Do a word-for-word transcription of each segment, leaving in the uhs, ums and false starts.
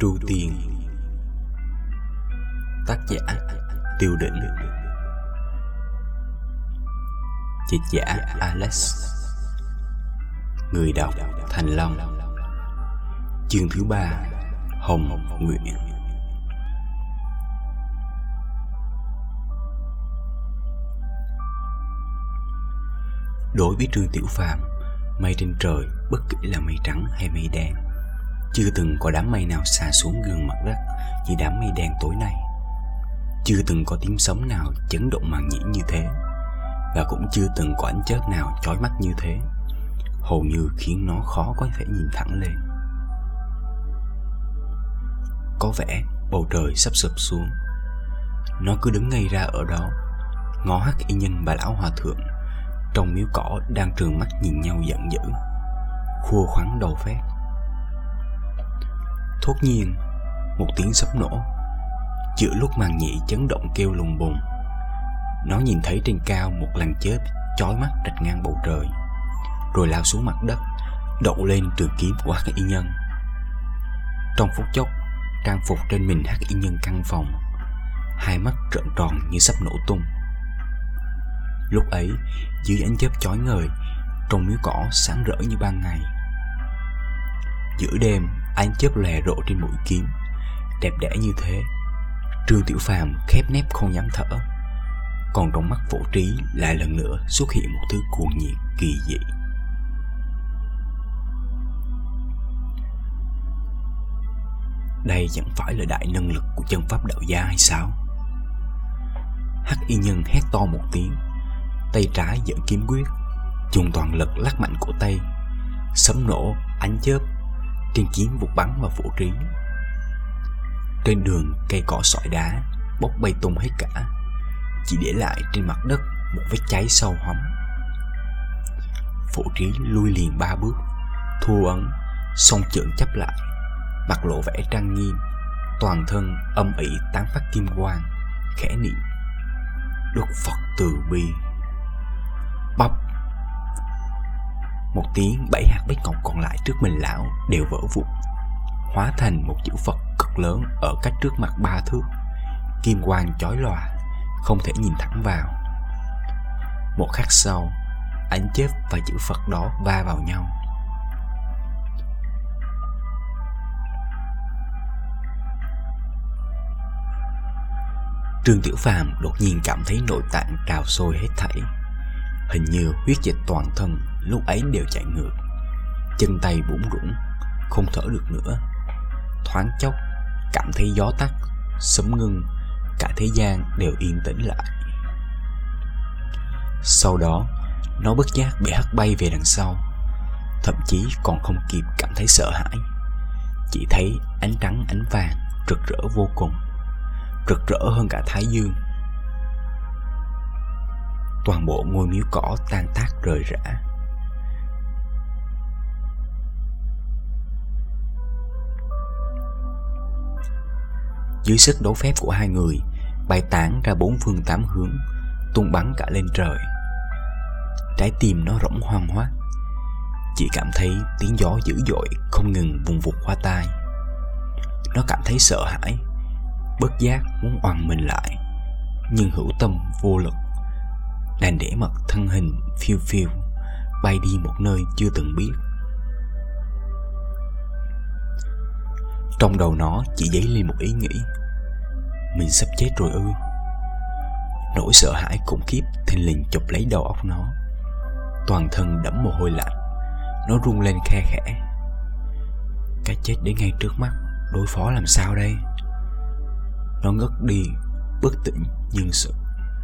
Tru Tiên. Tác giả Tiêu Định. Dịch giả Alex. Người đọc Thành Long. Chương thứ ba, Hồng Nguyện. Đối với Trương Tiểu Phàm, mây trên trời, bất kể là mây trắng hay mây đen, chưa từng có đám mây nào xả xuống gần mặt đất như đám mây đen tối nay. Chưa từng có tiếng sấm nào chấn động màng nhĩ như thế, và cũng chưa từng có ánh chớp nào chói mắt như thế, hầu như khiến nó khó có thể nhìn thẳng lên. Có vẻ bầu trời sắp sụp xuống. Nó cứ đứng ngay ra ở đó, ngó hắc y nhân và lão hòa thượng trong miếu cỏ đang trừng mắt nhìn nhau giận dữ, khua khoắn đầu phét. Thốt nhiên, một tiếng sấm nổ. Giữa lúc màng nhĩ chấn động kêu lùng bùng, nó nhìn thấy trên cao một làn chớp chói mắt rạch ngang bầu trời, rồi lao xuống mặt đất, đậu lên trường kiếm của hắc y nhân. Trong phút chốc, trang phục trên mình hắc y nhân căng phồng, hai mắt trợn tròn như sắp nổ tung. Lúc ấy, dưới ánh chớp chói ngời, trong miếu cỏ sáng rỡ như ban ngày. Giữa đêm, ánh chớp lè rộ trên mũi kiếm, đẹp đẽ như thế. Trương Tiểu Phàm khép nép không dám thở, còn trong mắt Phổ Trí lại lần nữa xuất hiện một thứ cuồng nhiệt kỳ dị. Đây chẳng phải là đại năng lực của chân pháp đạo gia hay sao? Hắc y nhân hét to một tiếng, tay trái giở kiếm quyết, dùng toàn lực lắc mạnh cổ tay. Sấm nổ, ánh chớp, trên kiếm vụt bắn vào Phổ Trí. Trên đường, cây cỏ sỏi đá bốc bay tung hết cả, chỉ để lại trên mặt đất một vết cháy sâu hoắm. Phổ Trí lui liền ba bước, thu ấn, song trượng chắp lại, mặt lộ vẻ trang nghiêm, toàn thân âm ỉ tán phát kim quang, khẽ niệm: Đức Phật từ bi. Bắp. Một tiếng, bảy hạt bích ngọc còn lại trước mình lão đều vỡ vụn, hóa thành một chữ Phật cực lớn ở cách trước mặt ba thước, kim quang chói lòa, không thể nhìn thẳng vào. Một khắc sau, ánh chớp và chữ Phật đó va vào nhau. Trương Tiểu Phàm đột nhiên cảm thấy nội tạng trào sôi hết thảy, hình như huyết dịch toàn thân lúc ấy đều chạy ngược, chân tay bủn rủn, không thở được nữa. Thoáng chốc, cảm thấy gió tắt, sấm ngưng, cả thế gian đều yên tĩnh lại. Sau đó, nó bất giác bị hất bay về đằng sau, thậm chí còn không kịp cảm thấy sợ hãi, chỉ thấy ánh trắng ánh vàng rực rỡ vô cùng, rực rỡ hơn cả thái dương. Toàn bộ ngôi miếu cỏ tan tác rời rã. Dưới sức đấu phép của hai người, bay tán ra bốn phương tám hướng, tung bắn cả lên trời. Trái tim nó rỗng hoang hoác, chỉ cảm thấy tiếng gió dữ dội không ngừng vùng vụt qua tai. Nó cảm thấy sợ hãi, bất giác muốn oằn mình lại, nhưng hữu tâm vô lực, đành để mặc thân hình phiêu phiêu bay đi một nơi chưa từng biết. Trong đầu nó chỉ dấy lên một ý nghĩ: mình sắp chết rồi ư? Nỗi sợ hãi khủng khiếp thình lình chụp lấy đầu óc nó, toàn thân đẫm mồ hôi lạnh. Nó run lên khe khẽ: cái chết đến ngay trước mắt, đối phó làm sao đây? Nó ngất đi, bất tỉnh nhưng sự.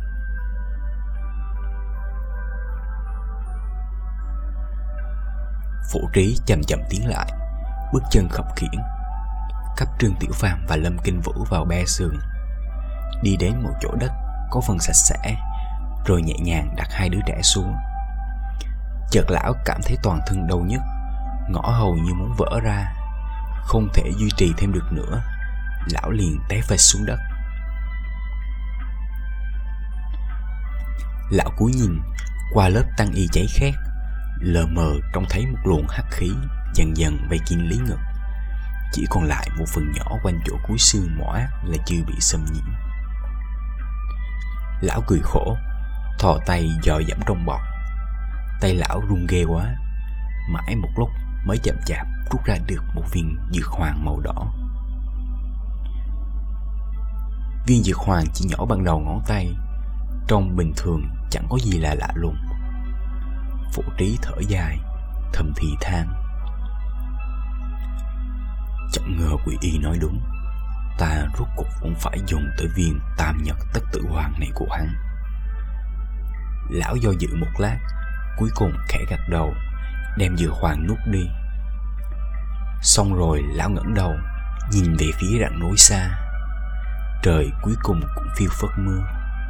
Phổ Trí chậm chậm tiến lại, bước chân khập khiễng, cắp Trương Tiểu Phàm và Lâm Kinh Vũ vào be sườn, đi đến một chỗ đất có phần sạch sẽ, rồi nhẹ nhàng đặt hai đứa trẻ xuống. Chợt lão cảm thấy toàn thân đau nhức, ngõ hầu như muốn vỡ ra, không thể duy trì thêm được nữa. Lão liền té phịch xuống đất. Lão cúi nhìn qua lớp tăng y cháy khét, lờ mờ trông thấy một luồng hắc khí dần dần vây kín lý ngực, chỉ còn lại một phần nhỏ quanh chỗ cuối xương mỏ ác là chưa bị xâm nhiễm. Lão cười khổ, thò tay dò dẫm trong bọt. Tay lão run ghê quá, mãi một lúc mới chậm chạp rút ra được một viên dược hoàng màu đỏ. Viên dược hoàng chỉ nhỏ bằng đầu ngón tay, trông bình thường chẳng có gì là lạ lùng. Phổ Trí thở dài, thầm thì than: chẳng ngờ Quỷ Y nói đúng, ta rốt cục cũng phải dùng tới viên tam nhật tất tử hoàng này của hắn. Lão do dự một lát, cuối cùng khẽ gật đầu, đem dược hoàng nuốt đi. Xong rồi lão ngẩng đầu nhìn về phía rặng núi xa. Trời cuối cùng cũng phiêu phất mưa.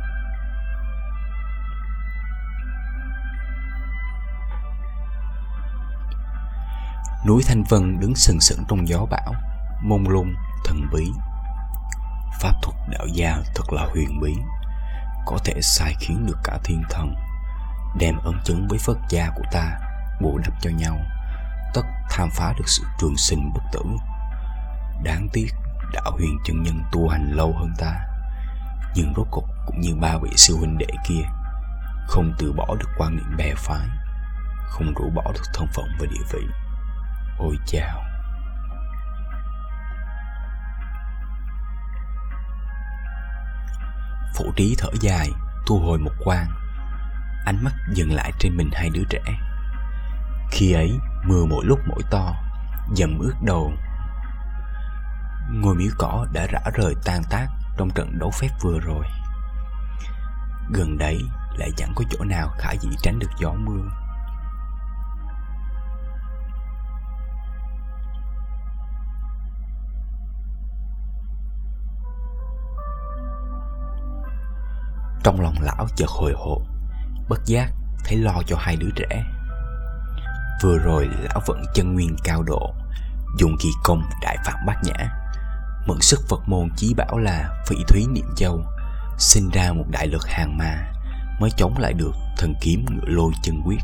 Núi Thanh Vân đứng sừng sững trong gió bão, mông lung thần bí. Pháp thuật đạo gia thật là huyền bí, có thể sai khiến được cả thiên thần, đem ấn chứng với Phật gia của ta bù đắp cho nhau, tất tham phá được sự trường sinh bất tử. Đáng tiếc đạo huyền chân nhân tu hành lâu hơn ta, nhưng rốt cục cũng như ba vị sư huynh đệ kia, không từ bỏ được quan niệm bè phái, không rũ bỏ được thân phận và địa vị. Ôi chao! Phổ Trí thở dài, thu hồi một quan, ánh mắt dừng lại trên mình hai đứa trẻ. Khi ấy mưa mỗi lúc mỗi to, dầm ướt đầu. Ngôi miếu cỏ đã rã rời tan tác trong trận đấu phép vừa rồi. Gần đấy lại chẳng có chỗ nào khả dĩ tránh được gió mưa. Trong lòng lão chợt hồi hộp, bất giác thấy lo cho hai đứa trẻ. Vừa rồi lão vận chân nguyên cao độ, dùng kỳ công đại phạm bát nhã, mượn sức Phật môn chí bảo là Phỉ Thúy Niệm Châu, sinh ra một đại lực hàng ma, mới chống lại được thần kiếm Ngựa Lôi Chân Quyết.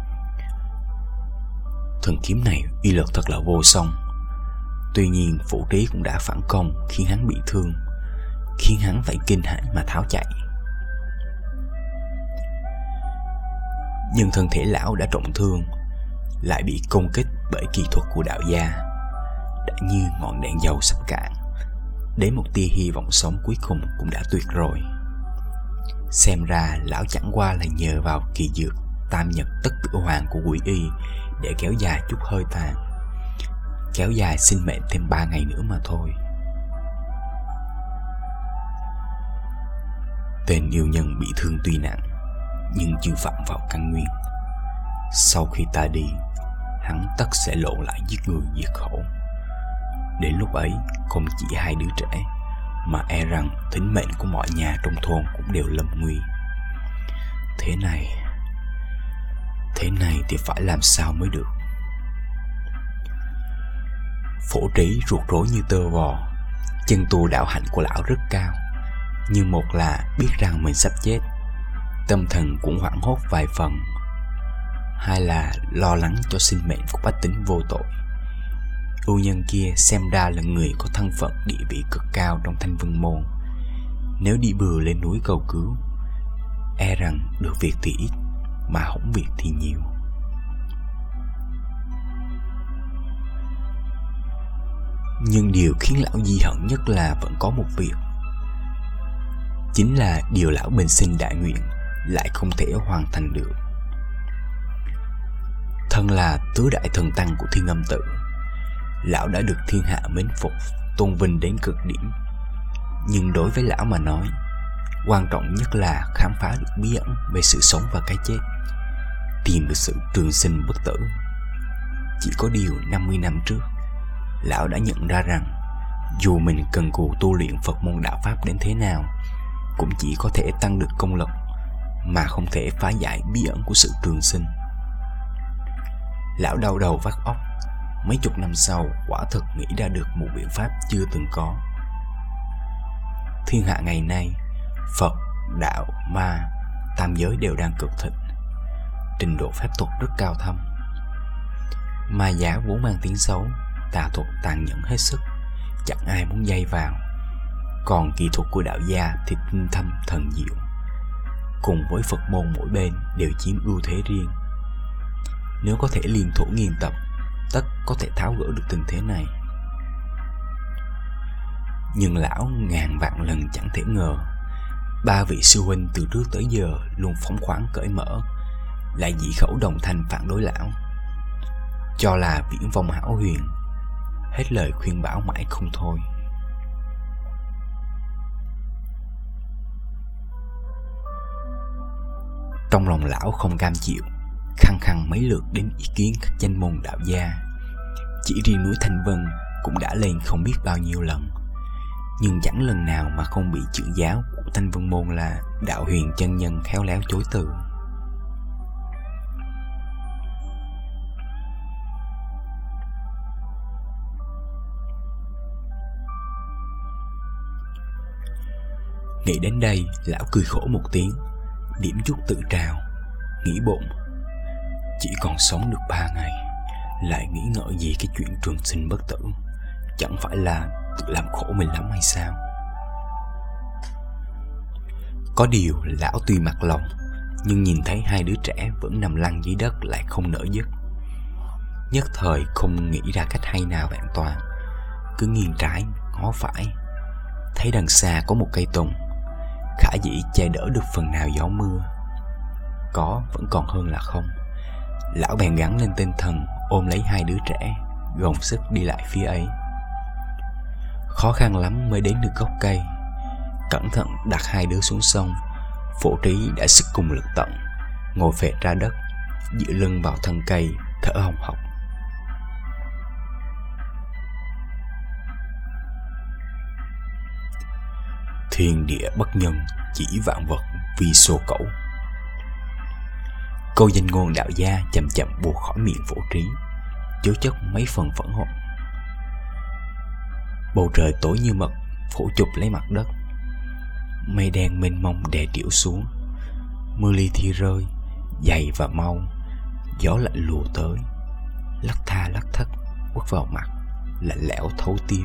Thần kiếm này uy lực thật là vô song. Tuy nhiên Phổ Trí cũng đã phản công, khiến hắn bị thương, khiến hắn phải kinh hãi mà tháo chạy. Nhưng thân thể lão đã trọng thương, lại bị công kích bởi kỳ thuật của đạo gia, đã như ngọn đèn dầu sắp cạn, đến một tia hy vọng sống cuối cùng cũng đã tuyệt rồi. Xem ra lão chẳng qua là nhờ vào kỳ dược tam nhật tất tử hoàng của Quỷ Y để kéo dài chút hơi tàn, kéo dài sinh mệnh thêm ba ngày nữa mà thôi. Tên yêu nhân bị thương tuy nặng, nhưng chưa phạm vào căn nguyên. Sau khi ta đi, hắn tất sẽ lộ lại giết người diệt khẩu. Đến lúc ấy, không chỉ hai đứa trẻ, mà e rằng tính mệnh của mọi nhà trong thôn cũng đều lâm nguy. Thế này, thế này thì phải làm sao mới được? Phổ Trí ruột rối như tơ vò. Chân tu đạo hạnh của lão rất cao, nhưng một là biết rằng mình sắp chết, tâm thần cũng hoảng hốt vài phần; hai là lo lắng cho sinh mệnh của bách tính vô tội. Ưu nhân kia xem ra là người có thân phận địa vị cực cao trong Thanh Vân Môn, nếu đi bừa lên núi cầu cứu, e rằng được việc thì ít, mà hỏng việc thì nhiều. Nhưng điều khiến lão di hận nhất là vẫn có một việc, chính là điều lão bình sinh đại nguyện lại không thể hoàn thành được. Thân là tứ đại thần tăng của Thiên Âm Tự, lão đã được thiên hạ mến phục, tôn vinh đến cực điểm. Nhưng đối với lão mà nói, quan trọng nhất là khám phá được bí ẩn về sự sống và cái chết, tìm được sự trường sinh bất tử. Chỉ có điều năm mươi năm trước, lão đã nhận ra rằng dù mình cần cù tu luyện Phật môn đạo pháp đến thế nào, cũng chỉ có thể tăng được công lực, mà không thể phá giải bí ẩn của sự trường sinh. Lão đau đầu vắt óc, mấy chục năm sau quả thực nghĩ ra được một biện pháp chưa từng có. Thiên hạ ngày nay, Phật, đạo, ma, tam giới đều đang cực thịnh, trình độ phép thuật rất cao thâm. Ma giáo vốn mang tiếng xấu, tà thuật tàn nhẫn hết sức, chẳng ai muốn dây vào. Còn kỹ thuật của đạo gia thì tinh thâm thần diệu, cùng với Phật môn mỗi bên đều chiếm ưu thế riêng. Nếu có thể liên thủ nghiên tập, tất có thể tháo gỡ được tình thế này. Nhưng lão ngàn vạn lần chẳng thể ngờ, ba vị sư huynh từ trước tới giờ luôn phóng khoáng cởi mở, lại dị khẩu đồng thanh phản đối lão, cho là viễn vông hão huyền, hết lời khuyên bảo mãi không thôi. Trong lòng lão không cam chịu, khăng khăng mấy lượt đến ý kiến các danh môn đạo gia. Chỉ riêng núi Thanh Vân cũng đã lên không biết bao nhiêu lần, nhưng chẳng lần nào mà không bị chữ giáo của Thanh Vân môn là đạo huyền chân nhân khéo léo chối từ. Nghĩ đến đây, lão cười khổ một tiếng, điểm chút tự trào, nghĩ bụng: chỉ còn sống được ba ngày, lại nghĩ ngợi gì cái chuyện trường sinh bất tử, chẳng phải là tự làm khổ mình lắm hay sao? Có điều lão tuy mặc lòng, nhưng nhìn thấy hai đứa trẻ vẫn nằm lăn dưới đất lại không nỡ dứt. Nhất thời không nghĩ ra cách hay nào vẹn toàn, cứ nghiêng trái ngó phải, thấy đằng xa có một cây tùng, khả dĩ che đỡ được phần nào gió mưa. Có vẫn còn hơn là không. Lão bèn gắng lên tinh thần, ôm lấy hai đứa trẻ, gồng sức đi lại phía ấy. Khó khăn lắm mới đến được gốc cây. Cẩn thận đặt hai đứa xuống sông, Phổ Trí đã sức cùng lực tận, ngồi phệt ra đất, dựa lưng vào thân cây, thở hồng hộc. Thiên địa bất nhân, chỉ vạn vật vì số cẩu. Câu danh ngôn đạo gia chậm chậm buộc khỏi miệng Phổ Trí, chứa chất mấy phần phẫn hận. Bầu trời tối như mực, phủ chụp lấy mặt đất. Mây đen mênh mông đè trĩu xuống, mưa li thi rơi, dày và mau. Gió lạnh lùa tới, lắc tha lắc thất, quất vào mặt, lạnh lẽo thấu tim.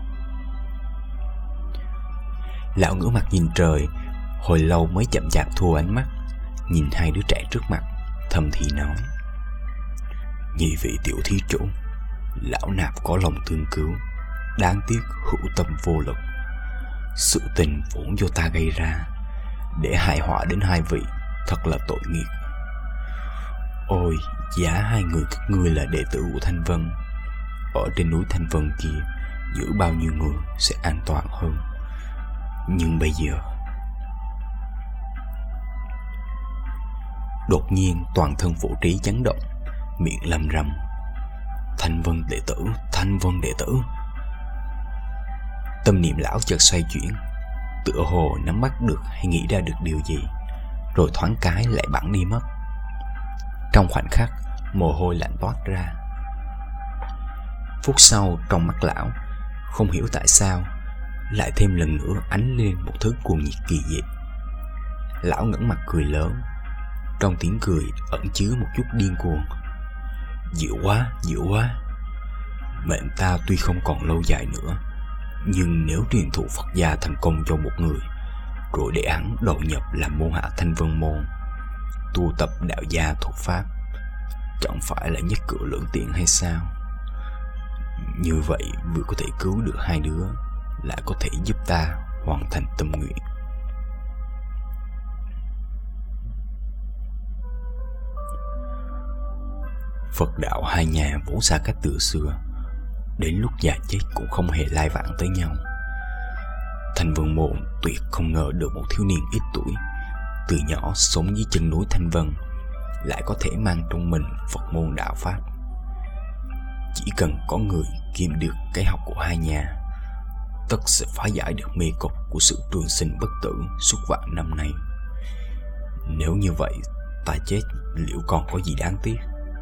Lão ngửa mặt nhìn trời, hồi lâu mới chậm chạp thua ánh mắt, nhìn hai đứa trẻ trước mặt, thầm thì nói: nhị vị tiểu thí chủ, lão nạp có lòng thương cứu, đáng tiếc hữu tâm vô lực. Sự tình vốn do ta gây ra, để hại họa đến hai vị, thật là tội nghiệp. Ôi, giá hai người các ngươi là đệ tử của Thanh Vân, ở trên núi Thanh Vân kia giữ bao nhiêu người sẽ an toàn hơn. Nhưng bây giờ... Đột nhiên toàn thân Phổ Trí chấn động, miệng lầm rầm: Thanh Vân đệ tử, Thanh Vân đệ tử. Tâm niệm lão chợt xoay chuyển, tựa hồ nắm bắt được hay nghĩ ra được điều gì, rồi thoáng cái lại bẵng đi mất. Trong khoảnh khắc, mồ hôi lạnh toát ra. Phút sau, trong mắt lão, không hiểu tại sao, lại thêm lần nữa ánh lên một thứ cuồng nhiệt kỳ dị. Lão ngẩng mặt cười lớn, trong tiếng cười ẩn chứa một chút điên cuồng: Diệu quá, diệu quá. Mệnh ta tuy không còn lâu dài nữa, nhưng nếu truyền thụ Phật gia thành công cho một người, rồi để hắn đầu nhập làm môn hạ Thanh Vân môn, tu tập đạo gia thuật pháp, chẳng phải là nhất cử lưỡng tiện hay sao? Như vậy vừa có thể cứu được hai đứa, lại có thể giúp ta hoàn thành tâm nguyện. Phật đạo hai nhà vốn xa cách từ xưa, đến lúc già chết cũng không hề lai vãng tới nhau. Thanh Vân môn tuyệt không ngờ được một thiếu niên ít tuổi, từ nhỏ sống dưới chân núi Thanh Vân, lại có thể mang trong mình Phật môn đạo pháp. Chỉ cần có người kiêm được cái học của hai nhà, tất sẽ phá giải được mê cục của sự trường sinh bất tử suốt vạn năm nay. Nếu như vậy, ta chết liệu còn có gì đáng tiếc?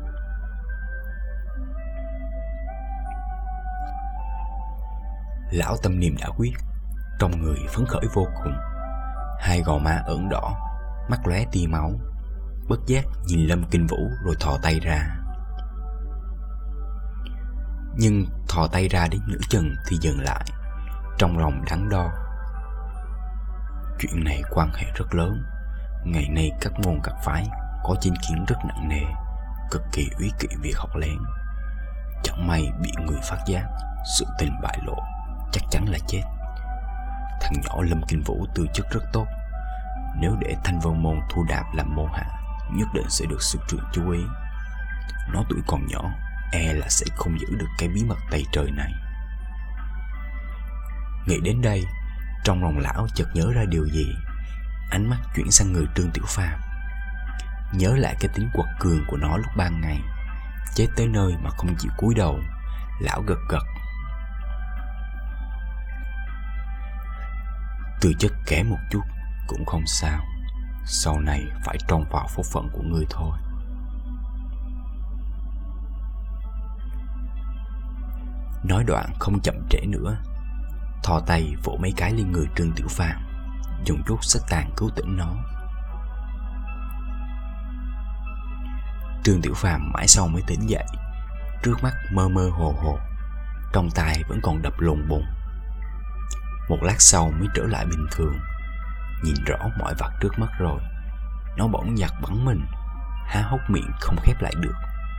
Lão tâm niệm đã quyết, trong người phấn khởi vô cùng, hai gò má ửng đỏ, mắt lóe tia máu, bất giác nhìn Lâm Kinh Vũ rồi thò tay ra. Nhưng thò tay ra đến nửa chừng thì dừng lại, trong lòng đắn đo. Chuyện này quan hệ rất lớn. Ngày nay các môn các phái có chính kiến rất nặng nề, cực kỳ úy kỵ việc học lén. Chẳng may bị người phát giác, sự tình bại lộ, chắc chắn là chết. Thằng nhỏ Lâm Kinh Vũ tư chất rất tốt, nếu để Thanh Vân Môn thu đạp làm môn hạ, nhất định sẽ được sư trưởng chú ý. Nó tuổi còn nhỏ, e là sẽ không giữ được cái bí mật tày trời này. Nghĩ đến đây, trong lòng lão chợt nhớ ra điều gì, ánh mắt chuyển sang người Trương Tiểu Phàm. Nhớ lại cái tính quật cường của nó lúc ban ngày, chết tới nơi mà không chịu cúi đầu, lão gật gật. Tư chất kém một chút cũng không sao, sau này phải trông vào phúc phận của ngươi thôi. Nói đoạn không chậm trễ nữa, thò tay vỗ mấy cái lên người Trương Tiểu Phàm, dùng chút sức tàn cứu tỉnh nó. Trương Tiểu Phàm mãi sau mới tỉnh dậy, trước mắt mơ mơ hồ hồ, trong tai vẫn còn đập lùng bùng. Một lát sau mới trở lại bình thường, nhìn rõ mọi vật trước mắt rồi, nó bỗng giật bắn mình, há hốc miệng không khép lại được.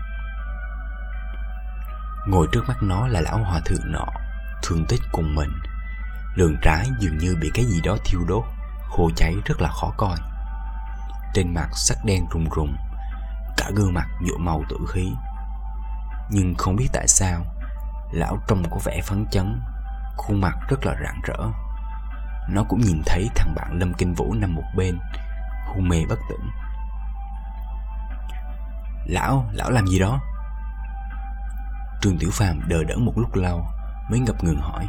Ngồi trước mắt nó là lão hòa thượng nọ, thương tích cùng mình, lườn trái dường như bị cái gì đó thiêu đốt, khô cháy rất là khó coi. Trên mặt sắc đen rùng rùng, cả gương mặt nhuộm màu tử khí. Nhưng không biết tại sao, lão trông có vẻ phấn chấn, khuôn mặt rất là rạng rỡ. Nó cũng nhìn thấy thằng bạn Lâm Kinh Vũ nằm một bên, hôn mê bất tỉnh. Lão, lão làm gì đó? Trương Tiểu Phàm đờ đẫn một lúc lâu mới ngập ngừng hỏi.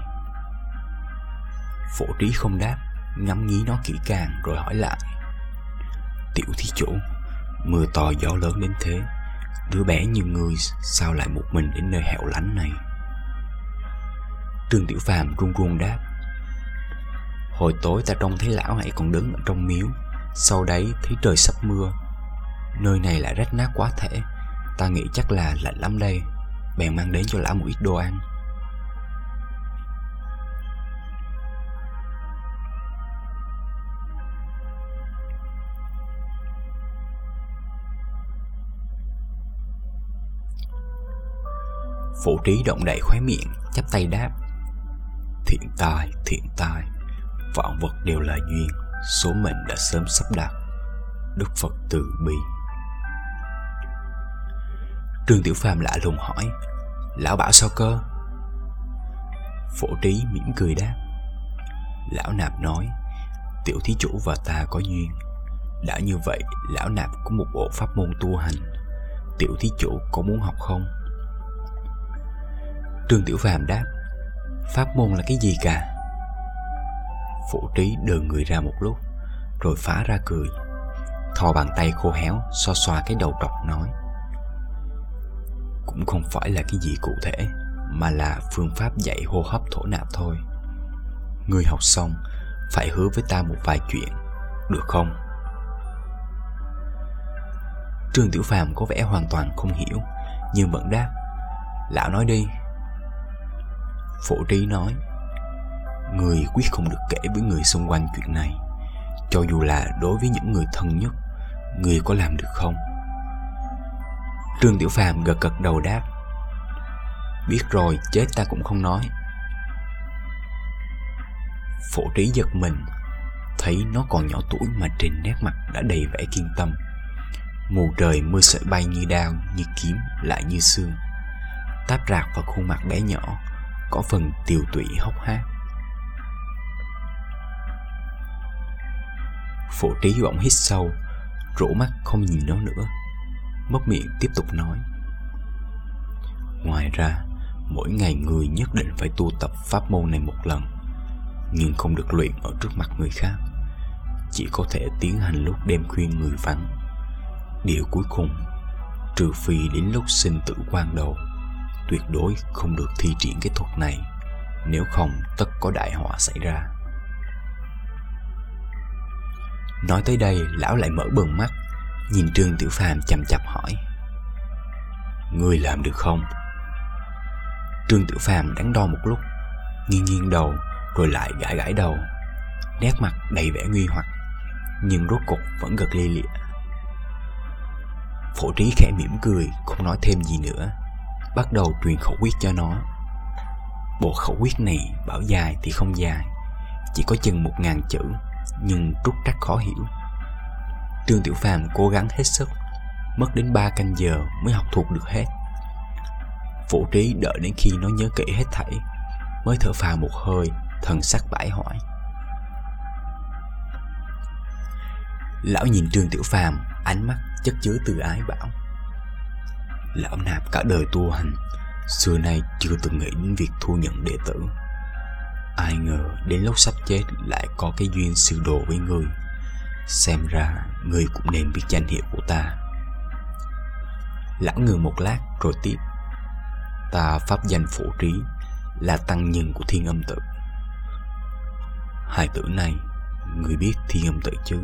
Phổ Trí không đáp, ngắm nghí nó kỹ càng rồi hỏi lại. Tiểu thí chủ, mưa to gió lớn đến thế, đứa bé như ngươi sao lại một mình đến nơi hẻo lánh này? Trương Tiểu Phàm run run đáp. Hồi tối ta trông thấy lão hãy còn đứng ở trong miếu, sau đấy thấy trời sắp mưa, nơi này lại rách nát quá thể, ta nghĩ chắc là lạnh lắm đây, bèn mang đến cho lão một ít đồ ăn. Phổ Trí động đậy khóe miệng, chắp tay đáp. Thiện tai, thiện tai, vạn vật đều là duyên, số mệnh đã sớm sắp đặt, Đức Phật từ bi. Trương Tiểu Phàm lạ lùng hỏi. Lão bảo sao cơ? Phổ Trí mỉm cười đáp. Lão Nạp nói, tiểu thí chủ và ta có duyên, đã như vậy lão Nạp có một bộ pháp môn tu hành, tiểu thí chủ có muốn học không? Trương Tiểu Phàm đáp. Pháp môn là cái gì cả? Phổ Trí đờ người ra một lúc, rồi phá ra cười, thò bàn tay khô héo xoa xoa cái đầu trọc nói. Cũng không phải là cái gì cụ thể, mà là phương pháp dạy hô hấp thổ nạp thôi. Ngươi học xong phải hứa với ta một vài chuyện, được không? Trương Tiểu Phàm có vẻ hoàn toàn không hiểu, nhưng vẫn đáp. Lão nói đi. Phổ Trí nói. Người quyết không được kể với người xung quanh chuyện này, cho dù là đối với những người thân nhất. Người có làm được không? Trương Tiểu Phàm gật gật đầu đáp. Biết rồi, chết ta cũng không nói. Phổ Trí giật mình, thấy nó còn nhỏ tuổi mà trên nét mặt đã đầy vẻ kiên tâm. Mù trời mưa sợi bay như đao, như kiếm, lại như xương, táp rạc vào khuôn mặt bé nhỏ, có phần tiều tụy hốc hác. Phổ Trí bỗng hít sâu, rũ mắt không nhìn nó nữa, mất miệng tiếp tục nói. Ngoài ra, mỗi ngày người nhất định phải tu tập pháp môn này một lần, nhưng không được luyện ở trước mặt người khác, chỉ có thể tiến hành lúc đêm khuya người vắng. Điều cuối cùng, trừ phi đến lúc sinh tử quan đầu, tuyệt đối không được thi triển cái thuật này, nếu không tất có đại họa xảy ra. Nói tới đây, lão lại mở bừng mắt, nhìn Trương Tiểu Phàm chằm chằm hỏi. Ngươi làm được không? Trương Tiểu Phàm đắn đo một lúc, nghiêng nghiêng đầu rồi lại gãi gãi đầu, nét mặt đầy vẻ nghi hoặc, nhưng rốt cục vẫn gật lia lịa. Phổ Trí khẽ mỉm cười, không nói thêm gì nữa, bắt đầu truyền khẩu quyết cho nó. Bộ khẩu quyết này bảo dài thì không dài, chỉ có chừng một ngàn chữ, nhưng trúc trắc khó hiểu. Trương Tiểu Phàm cố gắng hết sức, mất đến ba canh giờ mới học thuộc được hết. Phổ Trí đợi đến khi nó nhớ kỹ hết thảy mới thở phào một hơi, thần sắc bãi hỏi. Lão nhìn Trương Tiểu Phàm, ánh mắt chất chứa từ ái bảo: lão nạp cả đời tu hành, xưa nay chưa từng nghĩ đến việc thu nhận đệ tử. Ai ngờ đến lúc sắp chết lại có cái duyên sư đồ với ngươi. Xem ra ngươi cũng nên biết danh hiệu của ta. Lão ngừng một lát rồi tiếp: ta pháp danh Phổ Trí, là tăng nhân của Thiên Âm Tự. Hai tử này, ngươi biết Thiên Âm Tự chứ?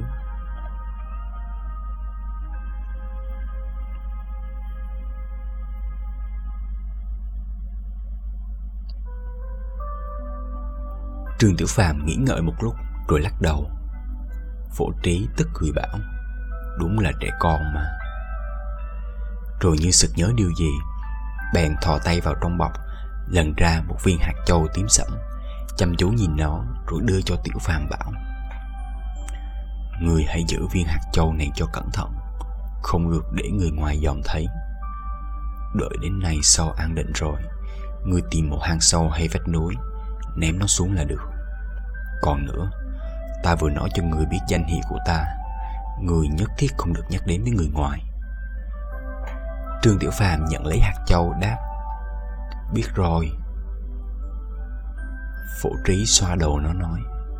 Trương Tiểu Phàm nghĩ ngợi một lúc rồi lắc đầu. Phổ Trí tức cười bảo: đúng là trẻ con mà. Rồi như sực nhớ điều gì, bèn thò tay vào trong bọc, lần ra một viên hạt châu tím sẫm, chăm chú nhìn nó rồi đưa cho Tiểu Phàm bảo: ngươi hãy giữ viên hạt châu này cho cẩn thận, không được để người ngoài dòm thấy. Đợi đến nay sau an định rồi, ngươi tìm một hang sâu hay vách núi, ném nó xuống là được. Còn nữa, ta vừa nói cho người biết danh hiệu của ta, người nhất thiết không được nhắc đến với người ngoài. Trương Tiểu Phàm nhận lấy hạt châu đáp: biết rồi. Phổ Trí xoa đầu nó nói: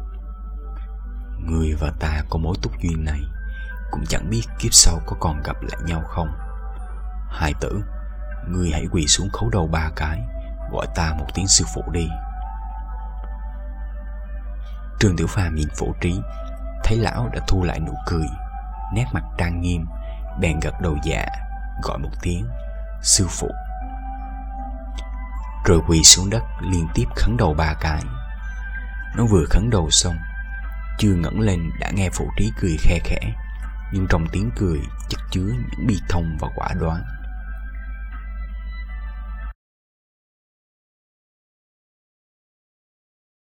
người và ta có mối túc duyên này, cũng chẳng biết kiếp sau có còn gặp lại nhau không. Hai tử, ngươi hãy quỳ xuống khấu đầu ba cái, gọi ta một tiếng sư phụ đi. Trương Tiểu Phàm nhìn Phổ Trí, thấy lão đã thu lại nụ cười, nét mặt trang nghiêm, bèn gật đầu dạ, gọi một tiếng sư phụ, rồi quỳ xuống đất liên tiếp khấn đầu ba cái. Nó vừa khấn đầu xong, chưa ngẩng lên đã nghe Phổ Trí cười khe khẽ, nhưng trong tiếng cười chất chứa những bi thông và quả đoán.